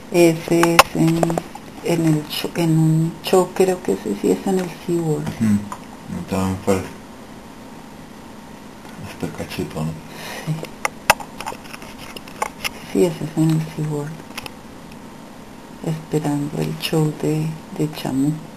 Ese es en un show, creo que ese sí es en el SeaWorld. También fue hasta cachetón. Sí, sí, ese es en el SeaWorld. Esperando el show de Chamu.